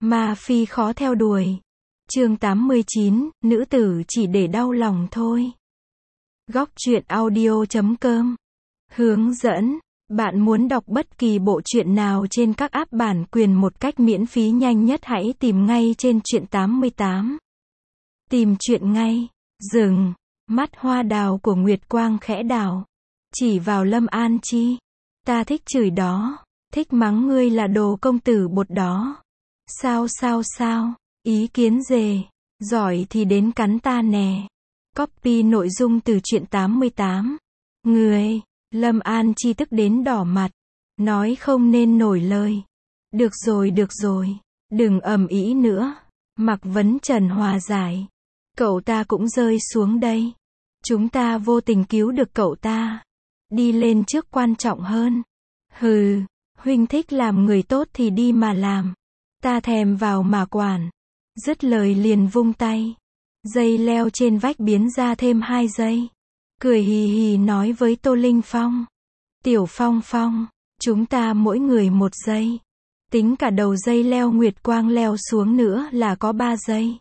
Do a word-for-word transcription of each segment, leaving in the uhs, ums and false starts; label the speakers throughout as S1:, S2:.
S1: Ma phi khó theo đuổi. Chương tám mươi chín, nữ tử chỉ để đau lòng thôi. Góc truyện audio chấm com. Hướng dẫn. Bạn muốn đọc bất kỳ bộ truyện nào trên các app bản quyền một cách miễn phí nhanh nhất, hãy tìm ngay trên truyện tám mươi tám. Tìm truyện ngay. Dừng. Mắt hoa đào của Nguyệt Quang khẽ đảo. Chỉ vào Lâm An Chi. Ta thích chửi đó. Thích mắng ngươi là đồ công tử bột đó. Sao sao sao. Ý kiến dề. Giỏi thì đến cắn ta nè. Copy nội dung từ truyện tám mươi tám. Người. Lâm An Chi tức đến đỏ mặt. Nói không nên nổi lời. Được rồi được rồi. Đừng ầm ĩ nữa. Mạc Vấn Trần hòa giải. Cậu ta cũng rơi xuống đây. Chúng ta vô tình cứu được cậu ta. Đi lên trước quan trọng hơn. Hừ. Huynh thích làm người tốt thì đi mà làm. Ta thèm vào mà quản. Dứt lời liền vung tay. Dây leo trên vách biến ra thêm hai dây. Cười hì hì nói với Tô Linh Phong. Tiểu Phong Phong, chúng ta mỗi người một dây. Tính cả đầu dây leo Nguyệt Quang leo xuống nữa là có ba dây.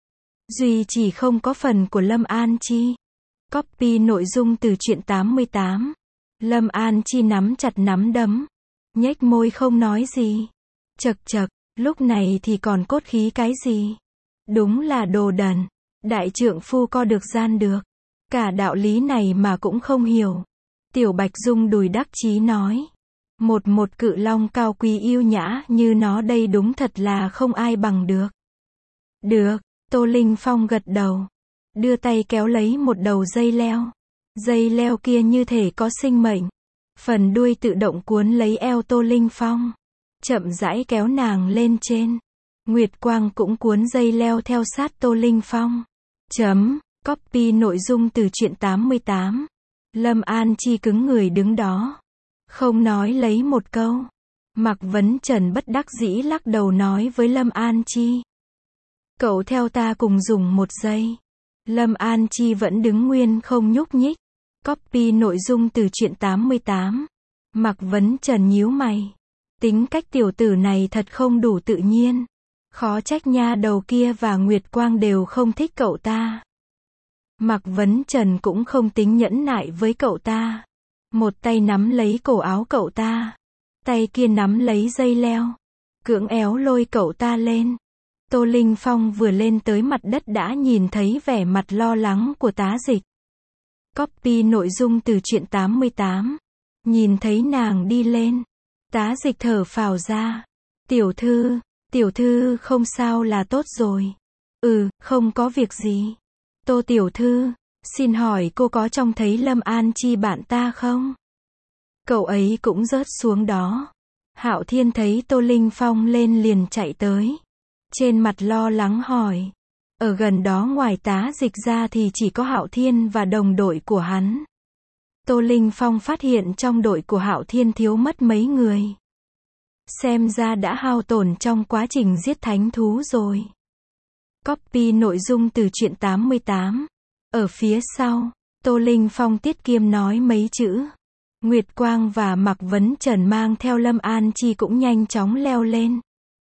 S1: Duy chỉ không có phần của Lâm An Chi. Copy nội dung từ truyện tám mươi tám. Lâm An Chi nắm chặt nắm đấm. Nhếch môi không nói gì. Chật chật, lúc này thì còn cốt khí cái gì? Đúng là đồ đần. Đại trượng phu co được gian được. Cả đạo lý này mà cũng không hiểu. Tiểu Bạch Dung đùi đắc chí nói. Một một cự long cao quý yêu nhã như nó đây đúng thật là không ai bằng được. Được, Tô Linh Phong gật đầu. Đưa tay kéo lấy một đầu dây leo. Dây leo kia như thể có sinh mệnh. Phần đuôi tự động cuốn lấy eo Tô Linh Phong. Chậm rãi kéo nàng lên trên. Nguyệt Quang cũng cuốn dây leo theo sát Tô Linh Phong. Chấm. Copy nội dung từ truyện tám mươi tám. Lâm An Chi cứng người đứng đó. Không nói lấy một câu. Mạc Vấn Trần bất đắc dĩ lắc đầu nói với Lâm An Chi. Cậu theo ta cùng dùng một giây. Lâm An Chi vẫn đứng nguyên không nhúc nhích. Copy nội dung từ truyện tám mươi tám. Mạc Vấn Trần nhíu mày. Tính cách tiểu tử này thật không đủ tự nhiên. Khó trách nha đầu kia và Nguyệt Quang đều không thích cậu ta. Mạc Vấn Trần cũng không tính nhẫn nại với cậu ta. Một tay nắm lấy cổ áo cậu ta. Tay kia nắm lấy dây leo. Cưỡng éo lôi cậu ta lên. Tô Linh Phong vừa lên tới mặt đất đã nhìn thấy vẻ mặt lo lắng của Tá Dịch. Copy nội dung từ truyện tám mươi tám. Nhìn thấy nàng đi lên. Tá Dịch thở phào ra. Tiểu thư, tiểu thư không sao là tốt rồi. Ừ, không có việc gì. Tô tiểu thư, xin hỏi cô có trông thấy Lâm An Chi bạn ta không? Cậu ấy cũng rớt xuống đó. Hạo Thiên thấy Tô Linh Phong lên liền chạy tới. Trên mặt lo lắng hỏi. Ở gần đó ngoài Tá Dịch ra thì chỉ có Hạo Thiên và đồng đội của hắn. Tô Linh Phong phát hiện trong đội của Hạo Thiên thiếu mất mấy người. Xem ra đã hao tổn trong quá trình giết thánh thú rồi. Copy nội dung từ truyện tám mươi tám. Ở phía sau, Tô Linh Phong tiết kiệm nói mấy chữ. Nguyệt Quang và Mạc Vấn Trần mang theo Lâm An Chi cũng nhanh chóng leo lên.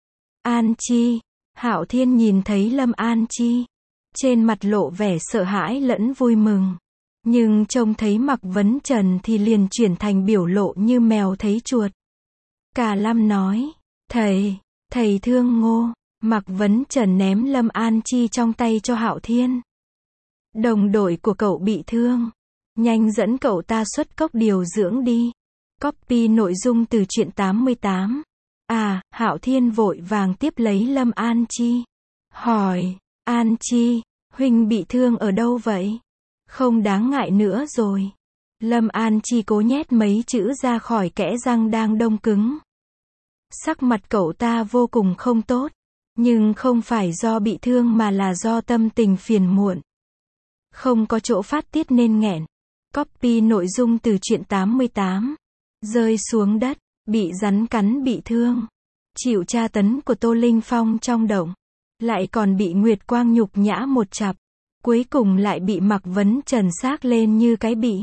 S1: An Chi, Hạo Thiên nhìn thấy Lâm An Chi. Trên mặt lộ vẻ sợ hãi lẫn vui mừng. Nhưng trông thấy Mạc Vấn Trần thì liền chuyển thành biểu lộ như mèo thấy chuột. Cả Lâm nói, thầy, thầy thương Ngô. Mạc Vấn Trần ném Lâm An Chi trong tay cho Hạo Thiên. Đồng đội của cậu bị thương. Nhanh dẫn cậu ta xuất cốc điều dưỡng đi. Copy nội dung từ truyện tám mươi tám. À, Hạo Thiên vội vàng tiếp lấy Lâm An Chi. Hỏi, An Chi, huynh bị thương ở đâu vậy? Không đáng ngại nữa rồi. Lâm An Chi cố nhét mấy chữ ra khỏi kẽ răng đang đông cứng. Sắc mặt cậu ta vô cùng không tốt. Nhưng không phải do bị thương mà là do tâm tình phiền muộn. Không có chỗ phát tiết nên nghẹn. Copy nội dung từ truyện tám mươi tám. Rơi xuống đất, bị rắn cắn bị thương. Chịu tra tấn của Tô Linh Phong trong động. Lại còn bị Nguyệt Quang nhục nhã một chặp. Cuối cùng lại bị Mạc Vấn Trần xác lên như cái bị.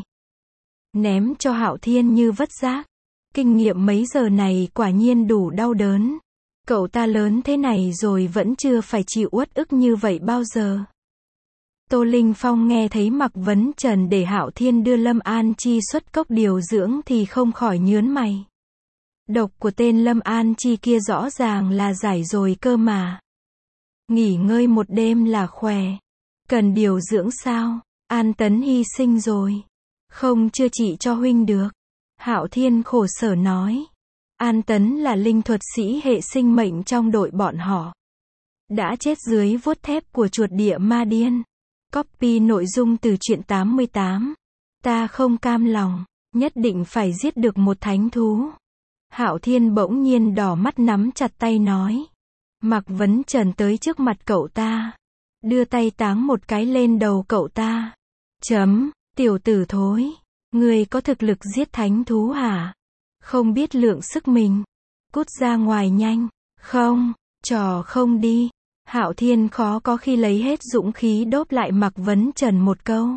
S1: Ném cho Hạo Thiên như vất rác. Kinh nghiệm mấy giờ này quả nhiên đủ đau đớn. Cậu ta lớn thế này rồi vẫn chưa phải chịu uất ức như vậy bao giờ. Tô Linh Phong nghe thấy Mạc Vấn Trần để Hạo Thiên đưa Lâm An Chi xuất cốc điều dưỡng thì không khỏi nhớn mày. Độc của tên Lâm An Chi kia rõ ràng là giải rồi cơ mà. Nghỉ ngơi một đêm là khỏe. Cần điều dưỡng sao? An Tấn hy sinh rồi. Không chữa trị cho huynh được. Hạo Thiên khổ sở nói. An Tấn là linh thuật sĩ hệ sinh mệnh trong đội bọn họ. Đã chết dưới vuốt thép của chuột địa ma điên. Copy nội dung từ truyện tám mươi tám. Ta không cam lòng, nhất định phải giết được một thánh thú. Hạo Thiên bỗng nhiên đỏ mắt nắm chặt tay nói. Mạc Vấn Trần tới trước mặt cậu ta. Đưa tay táng một cái lên đầu cậu ta. Chấm, tiểu tử thối. Ngươi có thực lực giết thánh thú hả? Không biết lượng sức mình. Cút ra ngoài nhanh. Không, trò không đi. Hạo Thiên khó có khi lấy hết dũng khí đốp lại Mạc Vấn Trần một câu.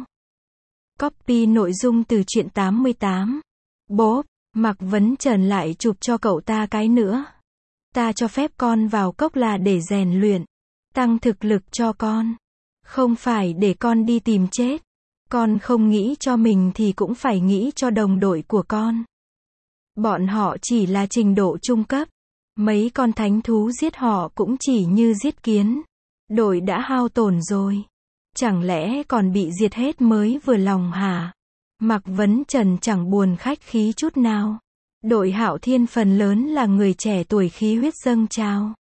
S1: Copy nội dung từ truyện tám mươi tám. Bốp, Mạc Vấn Trần lại chụp cho cậu ta cái nữa. Ta cho phép con vào cốc là để rèn luyện, tăng thực lực cho con. Không phải để con đi tìm chết. Con không nghĩ cho mình thì cũng phải nghĩ cho đồng đội của con. Bọn họ chỉ là trình độ trung cấp. Mấy con thánh thú giết họ cũng chỉ như giết kiến. Đội đã hao tổn rồi. Chẳng lẽ còn bị diệt hết mới vừa lòng hả? Mạc Vấn Trần chẳng buồn khách khí chút nào. Đội Hạo Thiên phần lớn là người trẻ tuổi khí huyết dâng trào.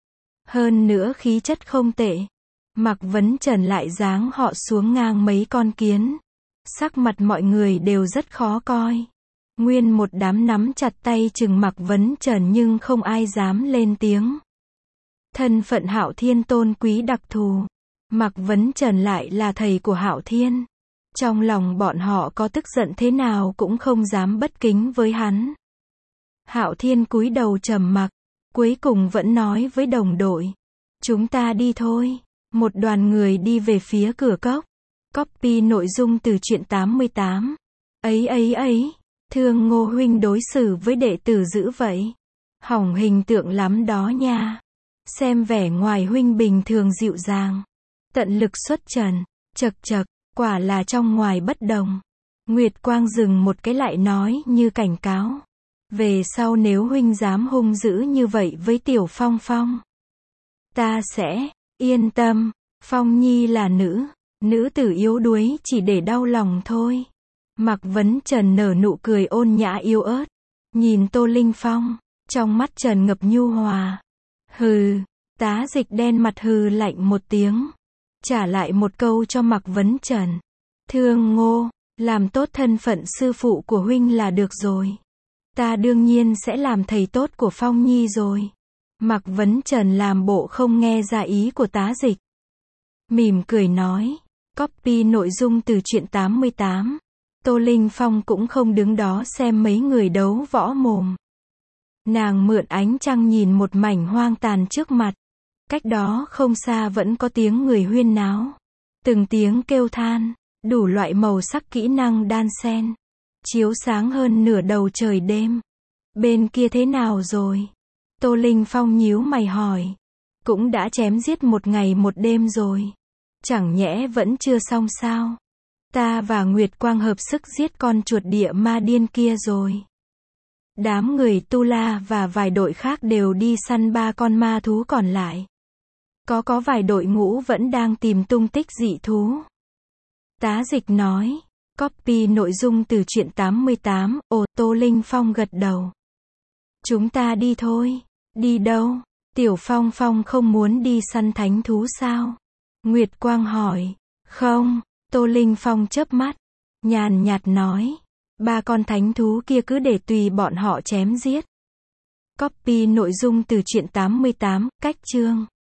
S1: Hơn nữa khí chất không tệ. Mạc Vấn Trần lại giáng họ xuống ngang mấy con kiến. Sắc mặt mọi người đều rất khó coi. Nguyên một đám nắm chặt tay chừng Mạc Vấn Trần nhưng không ai dám lên tiếng. Thân phận Hạo Thiên tôn quý đặc thù. Mạc Vấn Trần lại là thầy của Hạo Thiên. Trong lòng bọn họ có tức giận thế nào cũng không dám bất kính với hắn. Hạo Thiên cúi đầu trầm mặc, cuối cùng vẫn nói với đồng đội. Chúng ta đi thôi. Một đoàn người đi về phía cửa cốc. Copy nội dung từ truyện tám mươi tám. Ấy ấy ấy, thương Ngô huynh đối xử với đệ tử dữ vậy. Hỏng hình tượng lắm đó nha. Xem vẻ ngoài huynh bình thường dịu dàng. Tận lực xuất trần, chật chật, quả là trong ngoài bất đồng. Nguyệt Quang dừng một cái lại nói như cảnh cáo. Về sau nếu huynh dám hung dữ như vậy với Tiểu Phong Phong, ta sẽ, yên tâm, Phong Nhi là nữ, nữ tử yếu đuối chỉ để đau lòng thôi. Mạc Vấn Trần nở nụ cười ôn nhã yếu ớt, nhìn Tô Linh Phong, trong mắt trần ngập nhu hòa. Hừ, Tá Dịch đen mặt hừ lạnh một tiếng, trả lại một câu cho Mạc Vấn Trần. Thương Ngô, làm tốt thân phận sư phụ của huynh là được rồi. Ta đương nhiên sẽ làm thầy tốt của Phong Nhi rồi. Mạc Vấn Trần làm bộ không nghe ra ý của Tá Dịch. Mỉm cười nói. Copy nội dung từ truyện tám mươi tám. Tô Linh Phong cũng không đứng đó xem mấy người đấu võ mồm. Nàng mượn ánh trăng nhìn một mảnh hoang tàn trước mặt. Cách đó không xa vẫn có tiếng người huyên náo. Từng tiếng kêu than, đủ loại màu sắc kỹ năng đan xen. Chiếu sáng hơn nửa đầu trời đêm. Bên kia thế nào rồi? Tô Linh Phong nhíu mày hỏi. Cũng đã chém giết một ngày một đêm rồi. Chẳng nhẽ vẫn chưa xong sao? Ta và Nguyệt Quang hợp sức giết con chuột địa ma điên kia rồi. Đám người Tu La và vài đội khác đều đi săn ba con ma thú còn lại. Có có vài đội ngũ vẫn đang tìm tung tích dị thú. Tá Dịch nói. Copy nội dung từ truyện tám mươi tám. Ồ, Tô Linh Phong gật đầu. Chúng ta đi thôi. Đi đâu? Tiểu Phong Phong không muốn đi săn thánh thú sao? Nguyệt Quang hỏi. Không, Tô Linh Phong chớp mắt, nhàn nhạt nói. Ba con thánh thú kia cứ để tùy bọn họ chém giết. Copy nội dung từ truyện tám mươi tám. Cách chương.